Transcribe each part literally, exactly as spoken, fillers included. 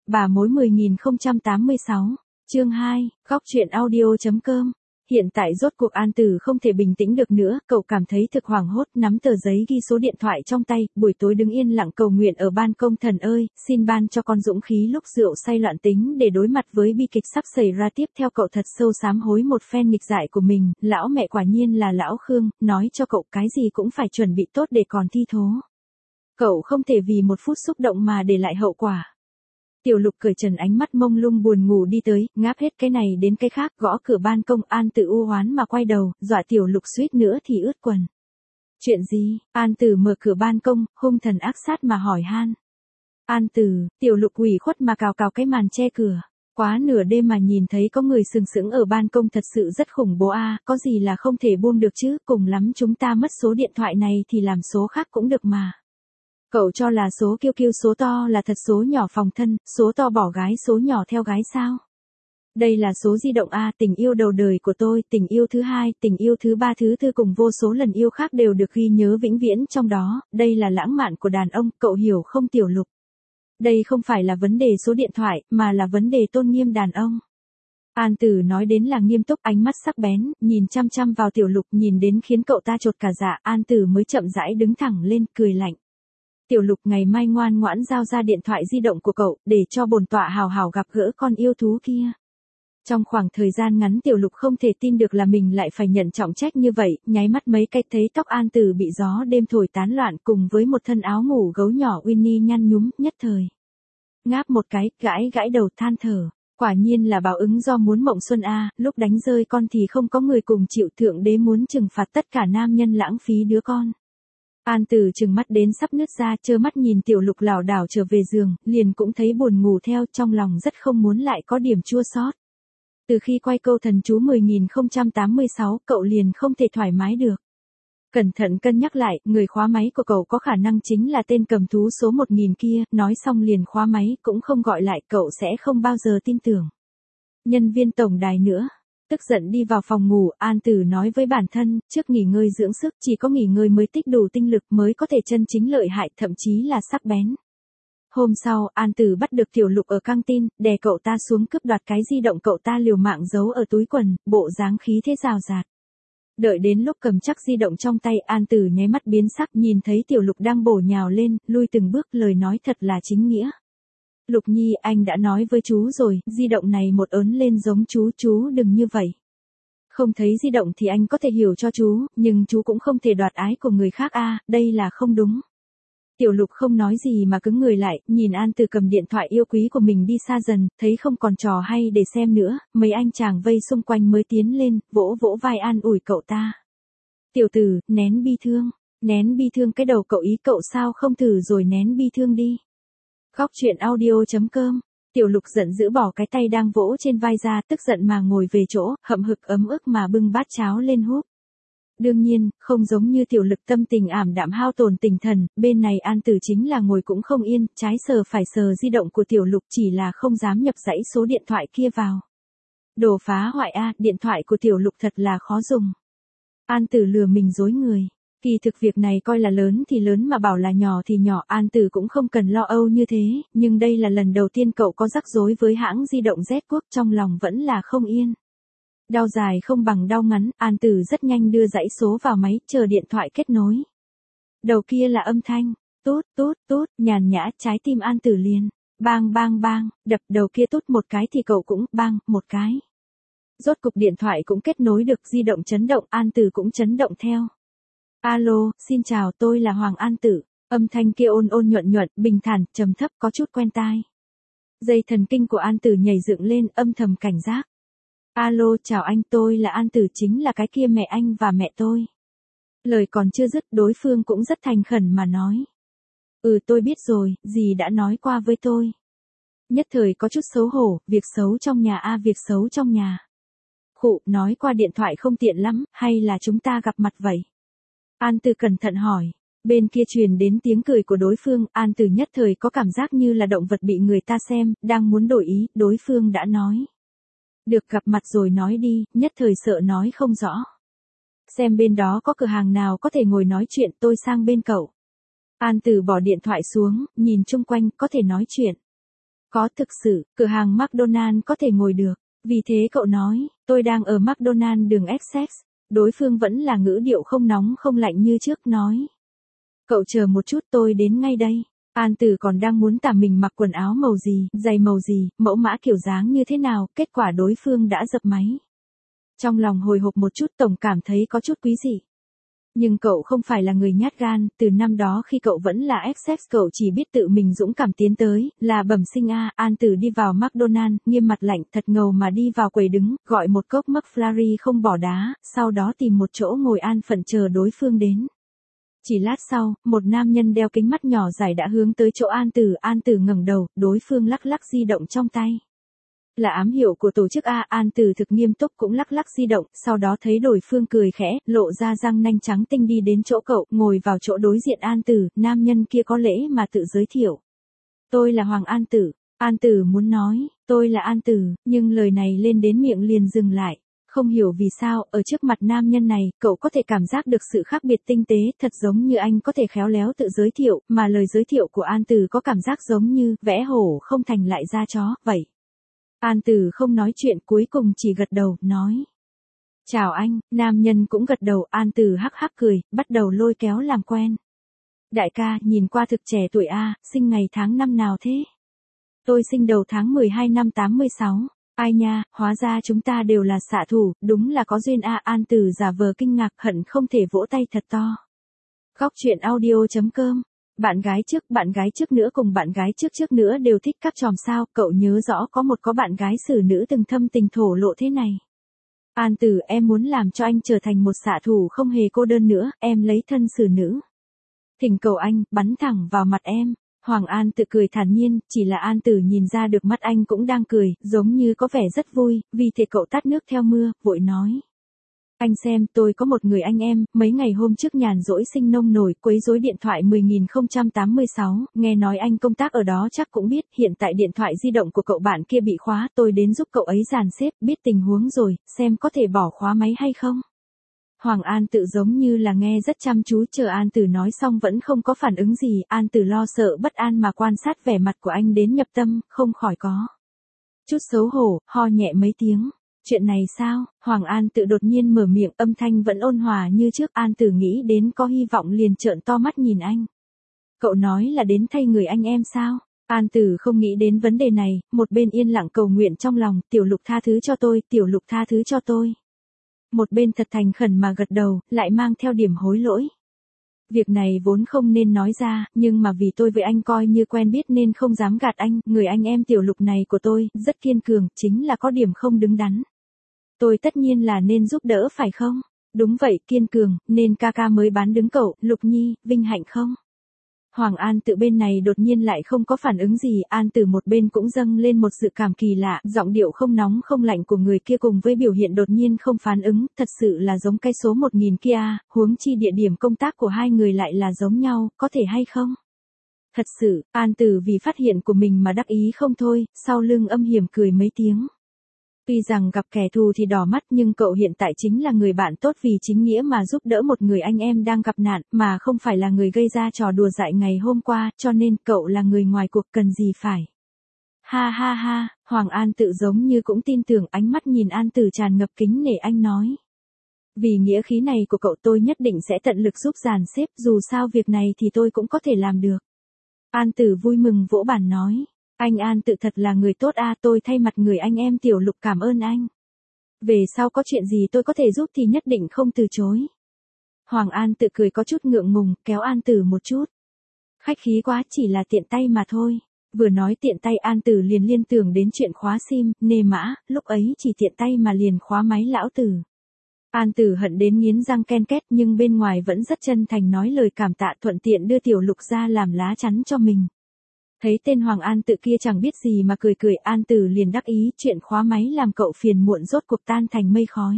Bà mối mười nghìn không trăm tám mươi sáu, chương hai, góc truyện audio.com. Hiện tại rốt cuộc An Tử không thể bình tĩnh được nữa, cậu cảm thấy thực hoảng hốt, nắm tờ giấy ghi số điện thoại trong tay, buổi tối đứng yên lặng cầu nguyện ở ban công. Thần ơi, xin ban cho con dũng khí lúc rượu say loạn tính để đối mặt với bi kịch sắp xảy ra tiếp theo. Cậu thật sâu sám hối một phen nghịch dại của mình, lão mẹ quả nhiên là lão Khương, nói cho cậu cái gì cũng phải chuẩn bị tốt để còn thi thố. Cậu không thể vì một phút xúc động mà để lại hậu quả. Tiểu Lục cởi trần, ánh mắt mông lung buồn ngủ đi tới, ngáp hết cái này đến cái khác, gõ cửa ban công. An Tử u hoán mà quay đầu, dọa Tiểu Lục suýt nữa thì ướt quần. Chuyện gì? An Tử mở cửa ban công, hung thần ác sát mà hỏi han. An Tử, Tiểu Lục ủy khuất mà cào cào cái màn che cửa. Quá nửa đêm mà nhìn thấy có người sừng sững ở ban công thật sự rất khủng bố a, à, có gì là không thể buông được chứ, cùng lắm chúng ta mất số điện thoại này thì làm số khác cũng được mà. Cậu cho là số kiêu kiêu số to là thật, số nhỏ phòng thân, số to bỏ gái, số nhỏ theo gái sao? Đây là số di động a, tình yêu đầu đời của tôi, tình yêu thứ hai, tình yêu thứ ba, thứ tư cùng vô số lần yêu khác đều được ghi nhớ vĩnh viễn trong đó, đây là lãng mạn của đàn ông, cậu hiểu không Tiểu Lục? Đây không phải là vấn đề số điện thoại, mà là vấn đề tôn nghiêm đàn ông. An Tử nói đến là nghiêm túc, ánh mắt sắc bén, nhìn chăm chăm vào Tiểu Lục, nhìn đến khiến cậu ta chột cả dạ. An Tử mới chậm rãi đứng thẳng lên, cười lạnh. Tiểu Lục, ngày mai ngoan ngoãn giao ra điện thoại di động của cậu, để cho bổn tọa hào hào gặp gỡ con yêu thú kia. Trong khoảng thời gian ngắn Tiểu Lục không thể tin được là mình lại phải nhận trọng trách như vậy, nháy mắt mấy cái thấy tóc An Tử bị gió đêm thổi tán loạn cùng với một thân áo ngủ gấu nhỏ Winnie nhăn nhúm, nhất thời. Ngáp một cái, gãi gãi đầu than thở. Quả nhiên là báo ứng do muốn mộng xuân a, lúc đánh rơi con thì không có người cùng chịu, thượng đế muốn trừng phạt tất cả nam nhân lãng phí đứa con. An Tử trừng mắt đến sắp nứt ra, trơ mắt nhìn Tiểu Lục lảo đảo trở về giường, liền cũng thấy buồn ngủ theo, trong lòng rất không muốn lại có điểm chua xót. Từ khi quay câu thần chú mười nghìn không trăm tám mươi sáu, cậu liền không thể thoải mái được. Cẩn thận cân nhắc lại, người khóa máy của cậu có khả năng chính là tên cầm thú số một nghìn kia, nói xong liền khóa máy, cũng không gọi lại, cậu sẽ không bao giờ tin tưởng. Nhân viên tổng đài nữa. Tức giận đi vào phòng ngủ, An Tử nói với bản thân, trước nghỉ ngơi dưỡng sức, chỉ có nghỉ ngơi mới tích đủ tinh lực mới có thể chân chính lợi hại, thậm chí là sắc bén. Hôm sau, An Tử bắt được Tiểu Lục ở căng tin, đè cậu ta xuống cướp đoạt cái di động cậu ta liều mạng giấu ở túi quần, bộ dáng khí thế rào rạt. Đợi đến lúc cầm chắc di động trong tay, An Tử nháy mắt biến sắc, nhìn thấy Tiểu Lục đang bổ nhào lên, lui từng bước, lời nói thật là chính nghĩa. Lục Nhi, anh đã nói với chú rồi, di động này một ớn lên giống chú, chú đừng như vậy. Không thấy di động thì anh có thể hiểu cho chú, nhưng chú cũng không thể đoạt ái của người khác a, đây là không đúng. Tiểu Lục không nói gì mà cứng người lại, nhìn An Tử cầm điện thoại yêu quý của mình đi xa dần, thấy không còn trò hay để xem nữa, mấy anh chàng vây xung quanh mới tiến lên, vỗ vỗ vai an ủi cậu ta. Tiểu Tử, nén bi thương, nén bi thương cái đầu cậu ý, cậu sao không thử rồi nén bi thương đi. Góc truyện audio.com. Tiểu Lục giận dữ bỏ cái tay đang vỗ trên vai ra, tức giận mà ngồi về chỗ, hậm hực ấm ức mà bưng bát cháo lên húp. Đương nhiên, không giống như Tiểu Lực tâm tình ảm đạm hao tổn tinh thần, bên này An Tử chính là ngồi cũng không yên, trái sờ phải sờ di động của Tiểu Lục, chỉ là không dám nhập dãy số điện thoại kia vào. Đồ phá hoại a, điện thoại của Tiểu Lục thật là khó dùng. An Tử lừa mình dối người. Kỳ thực việc này coi là lớn thì lớn mà bảo là nhỏ thì nhỏ, An Tử cũng không cần lo âu như thế, nhưng đây là lần đầu tiên cậu có rắc rối với hãng di động Z Quốc, trong lòng vẫn là không yên. Đau dài không bằng đau ngắn, An Tử rất nhanh đưa dãy số vào máy, chờ điện thoại kết nối. Đầu kia là âm thanh, tút tút tút, nhàn nhã, trái tim An Tử liền, bang bang bang, đập. Đầu kia tút một cái thì cậu cũng bang, một cái. Rốt cục điện thoại cũng kết nối được, di động chấn động, An Tử cũng chấn động theo. Alo, xin chào, tôi là Hoàng An Tử. Âm thanh kia ôn ôn nhuận nhuận, bình thản, trầm thấp, có chút quen tai. Dây thần kinh của An Tử nhảy dựng lên, âm thầm cảnh giác. Alo, chào anh, tôi là An Tử, chính là cái kia mẹ anh và mẹ tôi. Lời còn chưa dứt, đối phương cũng rất thành khẩn mà nói. Ừ, tôi biết rồi, dì đã nói qua với tôi. Nhất thời có chút xấu hổ, việc xấu trong nhà a, việc xấu trong nhà. Khụ, nói qua điện thoại không tiện lắm, hay là chúng ta gặp mặt vậy? An Tử cẩn thận hỏi. Bên kia truyền đến tiếng cười của đối phương, An Tử nhất thời có cảm giác như là động vật bị người ta xem, đang muốn đổi ý, đối phương đã nói. Được, gặp mặt rồi nói đi, nhất thời sợ nói không rõ. Xem bên đó có cửa hàng nào có thể ngồi nói chuyện, tôi sang bên cậu. An Tử bỏ điện thoại xuống, nhìn chung quanh, có thể nói chuyện. Có thực sự, cửa hàng McDonald có thể ngồi được. Vì thế cậu nói, tôi đang ở McDonald đường Essex. Đối phương vẫn là ngữ điệu không nóng không lạnh như trước nói. Cậu chờ một chút tôi đến ngay đây. An Tử còn đang muốn tả mình mặc quần áo màu gì, giày màu gì, mẫu mã kiểu dáng như thế nào, kết quả đối phương đã dập máy. Trong lòng hồi hộp một chút tổng cảm thấy có chút quý dị. Nhưng cậu không phải là người nhát gan, từ năm đó khi cậu vẫn là Essex cậu chỉ biết tự mình dũng cảm tiến tới, là bẩm sinh a. An Tử đi vào McDonald, nghiêm mặt lạnh thật ngầu mà đi vào quầy đứng, gọi một cốc McFlurry không bỏ đá, sau đó tìm một chỗ ngồi an phận chờ đối phương đến. Chỉ lát sau, một nam nhân đeo kính mắt nhỏ dài đã hướng tới chỗ An Tử, An Tử ngẩng đầu, đối phương lắc lắc di động trong tay. Là ám hiệu của tổ chức A. An Tử thực nghiêm túc cũng lắc lắc di động, sau đó thấy đối phương cười khẽ, lộ ra răng nanh trắng tinh đi đến chỗ cậu, ngồi vào chỗ đối diện An Tử, nam nhân kia có lễ mà tự giới thiệu. Tôi là Hoàng An Tử. An Tử muốn nói, tôi là An Tử, nhưng lời này lên đến miệng liền dừng lại. Không hiểu vì sao, ở trước mặt nam nhân này, cậu có thể cảm giác được sự khác biệt tinh tế, thật giống như anh có thể khéo léo tự giới thiệu, mà lời giới thiệu của An Tử có cảm giác giống như, vẽ hổ không thành lại da chó, vậy. An Tử không nói chuyện cuối cùng chỉ gật đầu, nói. Chào anh, nam nhân cũng gật đầu, An Tử hắc hắc cười, bắt đầu lôi kéo làm quen. Đại ca, nhìn qua thực trẻ tuổi a, sinh ngày tháng năm nào thế? Tôi sinh đầu tháng mười hai năm tám mươi sáu. Ai nha, hóa ra chúng ta đều là xạ thủ, đúng là có duyên a. An Tử giả vờ kinh ngạc hận không thể vỗ tay thật to. Góc chuyện audio chấm com. Bạn gái trước, bạn gái trước nữa cùng bạn gái trước trước nữa đều thích cắp tròm sao, cậu nhớ rõ có một có bạn gái xử nữ từng thâm tình thổ lộ thế này. An Tử, em muốn làm cho anh trở thành một xạ thủ không hề cô đơn nữa, em lấy thân xử nữ. Thỉnh cầu anh, bắn thẳng vào mặt em. Hoàng An tự cười thản nhiên, chỉ là An Tử nhìn ra được mắt anh cũng đang cười, giống như có vẻ rất vui, vì thế cậu tát nước theo mưa, vội nói. Anh xem, tôi có một người anh em, mấy ngày hôm trước nhàn rỗi sinh nông nổi, quấy rối điện thoại mười nghìn không trăm tám mươi sáu, nghe nói anh công tác ở đó chắc cũng biết, hiện tại điện thoại di động của cậu bạn kia bị khóa, tôi đến giúp cậu ấy dàn xếp, biết tình huống rồi, xem có thể bỏ khóa máy hay không. Hoàng An tự giống như là nghe rất chăm chú, chờ An Tử nói xong vẫn không có phản ứng gì, An Tử lo sợ bất an mà quan sát vẻ mặt của anh đến nhập tâm, không khỏi có chút xấu hổ, ho nhẹ mấy tiếng. Chuyện này sao? Hoàng An tự đột nhiên mở miệng, âm thanh vẫn ôn hòa như trước. An Tử nghĩ đến có hy vọng liền trợn to mắt nhìn anh. Cậu nói là đến thay người anh em sao? An Tử không nghĩ đến vấn đề này, một bên yên lặng cầu nguyện trong lòng, Tiểu Lục tha thứ cho tôi, Tiểu Lục tha thứ cho tôi. Một bên thật thành khẩn mà gật đầu, lại mang theo điểm hối lỗi. Việc này vốn không nên nói ra, nhưng mà vì tôi với anh coi như quen biết nên không dám gạt anh, người anh em Tiểu Lục này của tôi, rất kiên cường, chính là có điểm không đứng đắn. Tôi tất nhiên là nên giúp đỡ phải không? Đúng vậy, kiên cường, nên ca ca mới bán đứng cậu, Lục Nhi, vinh hạnh không? Hoàng An tự bên này đột nhiên lại không có phản ứng gì, An Tử một bên cũng dâng lên một sự cảm kỳ lạ, giọng điệu không nóng không lạnh của người kia cùng với biểu hiện đột nhiên không phản ứng, thật sự là giống cái số một nghìn kia, huống chi địa điểm công tác của hai người lại là giống nhau, có thể hay không? Thật sự, An Tử vì phát hiện của mình mà đắc ý không thôi, sau lưng âm hiểm cười mấy tiếng. Tuy rằng gặp kẻ thù thì đỏ mắt nhưng cậu hiện tại chính là người bạn tốt vì chính nghĩa mà giúp đỡ một người anh em đang gặp nạn mà không phải là người gây ra trò đùa dại ngày hôm qua, cho nên cậu là người ngoài cuộc cần gì phải. Ha ha ha, Hoàng An tự giống như cũng tin tưởng, ánh mắt nhìn An Tử tràn ngập kính nể, anh nói. Vì nghĩa khí này của cậu tôi nhất định sẽ tận lực giúp dàn xếp, dù sao việc này thì tôi cũng có thể làm được. An Tử vui mừng vỗ bàn nói. Anh An tự thật là người tốt a, tôi thay mặt người anh em Tiểu Lục cảm ơn anh. Về sau có chuyện gì tôi có thể giúp thì nhất định không từ chối. Hoàng An tự cười có chút ngượng ngùng, kéo An Tử một chút. Khách khí quá, chỉ là tiện tay mà thôi. Vừa nói tiện tay An Tử liền liên tưởng đến chuyện khóa sim, nề mã, lúc ấy chỉ tiện tay mà liền khóa máy lão tử. An Tử hận đến nghiến răng ken két nhưng bên ngoài vẫn rất chân thành nói lời cảm tạ, thuận tiện đưa Tiểu Lục ra làm lá chắn cho mình. Thấy tên Hoàng An tự kia chẳng biết gì mà cười cười, An Tử liền đắc ý, chuyện khóa máy làm cậu phiền muộn rốt cuộc tan thành mây khói.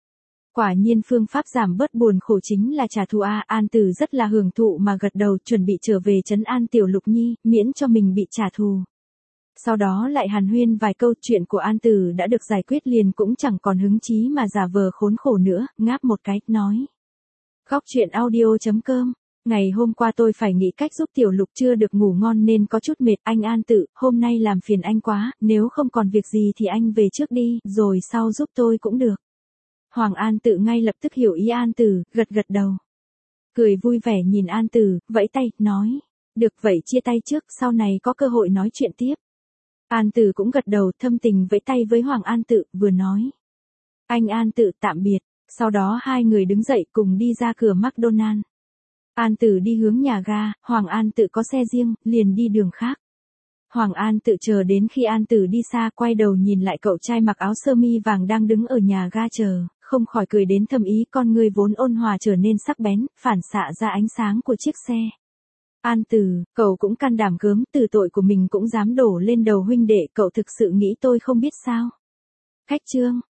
Quả nhiên phương pháp giảm bớt buồn khổ chính là trả thù a. An Tử rất là hưởng thụ mà gật đầu, chuẩn bị trở về trấn an Tiểu Lục Nhi, miễn cho mình bị trả thù. Sau đó lại hàn huyên vài câu, chuyện của An Tử đã được giải quyết liền cũng chẳng còn hứng chí mà giả vờ khốn khổ nữa, ngáp một cái, nói. Góc chuyện audio chấm com Ngày hôm qua tôi phải nghĩ cách giúp Tiểu Lục chưa được ngủ ngon nên có chút mệt. Anh An Tự, hôm nay làm phiền anh quá, nếu không còn việc gì thì anh về trước đi, rồi sau giúp tôi cũng được. Hoàng An Tự ngay lập tức hiểu ý An Tử, gật gật đầu. Cười vui vẻ nhìn An Tử, vẫy tay, nói. Được vậy chia tay trước, sau này có cơ hội nói chuyện tiếp. An Tử cũng gật đầu, thâm tình vẫy tay với Hoàng An Tự, vừa nói. Anh An Tự tạm biệt. Sau đó hai người đứng dậy cùng đi ra cửa McDonald. An Tử đi hướng nhà ga, Hoàng An Tự có xe riêng, liền đi đường khác. Hoàng An Tự chờ đến khi An Tử đi xa, quay đầu nhìn lại cậu trai mặc áo sơ mi vàng đang đứng ở nhà ga chờ, không khỏi cười đến thâm ý, con người vốn ôn hòa trở nên sắc bén, phản xạ ra ánh sáng của chiếc xe. An Tử, cậu cũng can đảm gớm, từ tội của mình cũng dám đổ lên đầu huynh đệ, cậu thực sự nghĩ tôi không biết sao? Khách trương,